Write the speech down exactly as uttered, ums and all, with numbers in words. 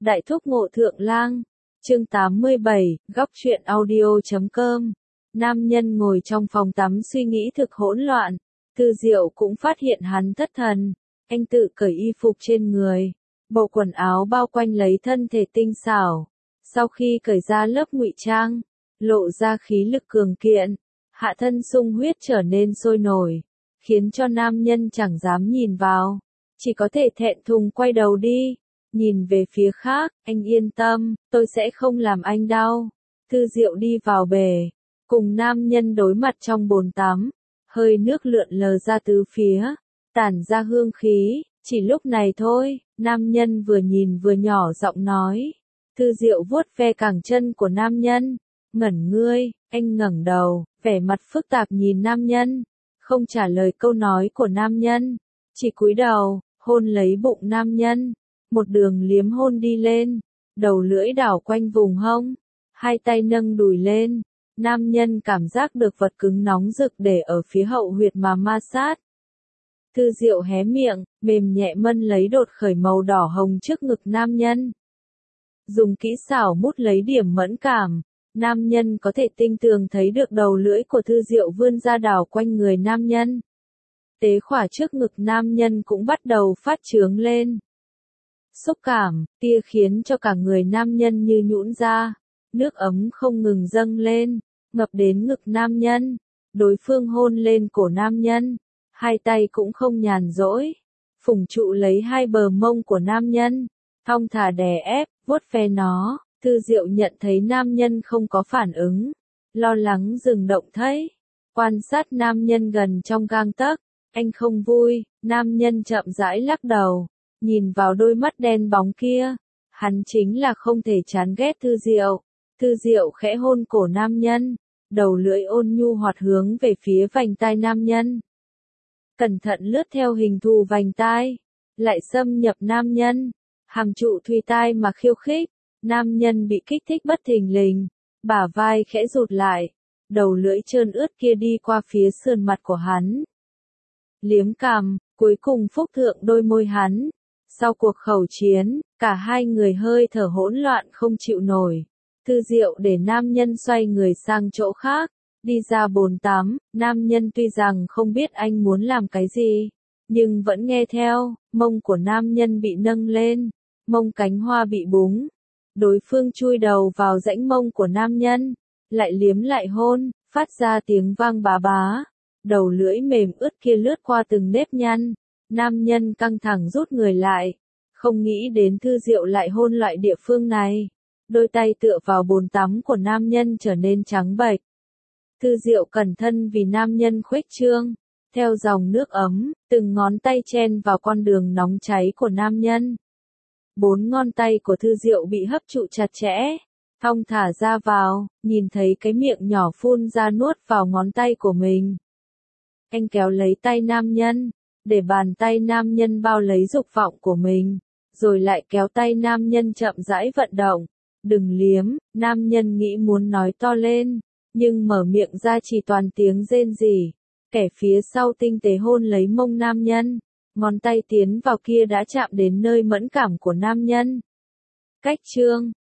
Đại thúc ngộ thượng lang. Chương tám mươi bảy, góc truyện audio chấm com. Nam nhân ngồi trong phòng tắm suy nghĩ thực hỗn loạn. Tư Diệu cũng phát hiện hắn thất thần. Anh tự cởi y phục trên người. Bộ quần áo bao quanh lấy thân thể tinh xảo. Sau khi cởi ra lớp ngụy trang, lộ ra khí lực cường kiện. Hạ thân sung huyết trở nên sôi nổi, khiến cho nam nhân chẳng dám nhìn vào. Chỉ có thể thẹn thùng quay đầu đi. Nhìn về phía khác, anh yên tâm, tôi sẽ không làm anh đau. Tư Diệu đi vào bể, cùng nam nhân đối mặt trong bồn tắm. Hơi nước lượn lờ ra tứ phía, tản ra hương khí. Chỉ lúc này thôi, nam nhân vừa nhìn vừa nhỏ giọng nói. Tư Diệu vuốt ve cẳng chân của nam nhân. Ngẩn ngươi, anh ngẩng đầu, vẻ mặt phức tạp nhìn nam nhân. Không trả lời câu nói của nam nhân, chỉ cúi đầu, hôn lấy bụng nam nhân. Một đường liếm hôn đi lên, đầu lưỡi đảo quanh vùng hông, hai tay nâng đùi lên. Nam nhân cảm giác được vật cứng nóng rực để ở phía hậu huyệt mà ma sát. Tư Diệu hé miệng, mềm nhẹ mân lấy đột khởi màu đỏ hồng trước ngực nam nhân. Dùng kỹ xảo mút lấy điểm mẫn cảm, nam nhân có thể tinh tường thấy được đầu lưỡi của Tư Diệu vươn ra đảo quanh người nam nhân. Tế khỏa trước ngực nam nhân cũng bắt đầu phát trướng lên. Xúc cảm, tia khiến cho cả người nam nhân như nhũn ra, nước ấm không ngừng dâng lên, ngập đến ngực nam nhân. Đối phương hôn lên cổ nam nhân, hai tay cũng không nhàn rỗi, phủng trụ lấy hai bờ mông của nam nhân, thong thả đè ép, vuốt ve nó. Tư Diệu nhận thấy nam nhân không có phản ứng, lo lắng dừng động thấy, quan sát nam nhân gần trong gang tấc. Anh không vui. Nam nhân chậm rãi lắc đầu, nhìn vào đôi mắt đen bóng kia, hắn chính là không thể chán ghét Tư Diệu. Tư Diệu khẽ hôn cổ nam nhân, đầu lưỡi ôn nhu hoạt hướng về phía vành tai nam nhân. Cẩn thận lướt theo hình thù vành tai, lại xâm nhập nam nhân, hàm trụ thùy tai mà khiêu khích. Nam nhân bị kích thích bất thình lình, bả vai khẽ rụt lại, đầu lưỡi trơn ướt kia đi qua phía sườn mặt của hắn. Liếm cằm, cuối cùng phúc thượng đôi môi hắn. Sau cuộc khẩu chiến, cả hai người hơi thở hỗn loạn không chịu nổi. Tư Diệu để nam nhân xoay người sang chỗ khác, đi ra bồn tắm. Nam nhân tuy rằng không biết anh muốn làm cái gì, nhưng vẫn nghe theo. Mông của nam nhân bị nâng lên, mông cánh hoa bị búng. Đối phương chui đầu vào rãnh mông của nam nhân, lại liếm lại hôn, phát ra tiếng vang bá bá. Đầu lưỡi mềm ướt kia lướt qua từng nếp nhăn. Nam nhân căng thẳng rút người lại, không nghĩ đến Tư Diệu lại hôn loại địa phương này. Đôi tay tựa vào bồn tắm của nam nhân trở nên trắng bệch. Tư Diệu cẩn thân vì nam nhân khuếch trương, theo dòng nước ấm, từng ngón tay chen vào con đường nóng cháy của nam nhân. Bốn ngón tay của Tư Diệu bị hấp trụ chặt chẽ, thong thả ra vào, nhìn thấy cái miệng nhỏ phun ra nuốt vào ngón tay của mình. Anh kéo lấy tay nam nhân, để bàn tay nam nhân bao lấy dục vọng của mình, rồi lại kéo tay nam nhân chậm rãi vận động. Đừng liếm. Nam nhân nghĩ muốn nói to lên, nhưng mở miệng ra chỉ toàn tiếng rên rỉ. Kẻ phía sau tinh tế hôn lấy mông nam nhân, ngón tay tiến vào kia đã chạm đến nơi mẫn cảm của nam nhân. Cách chương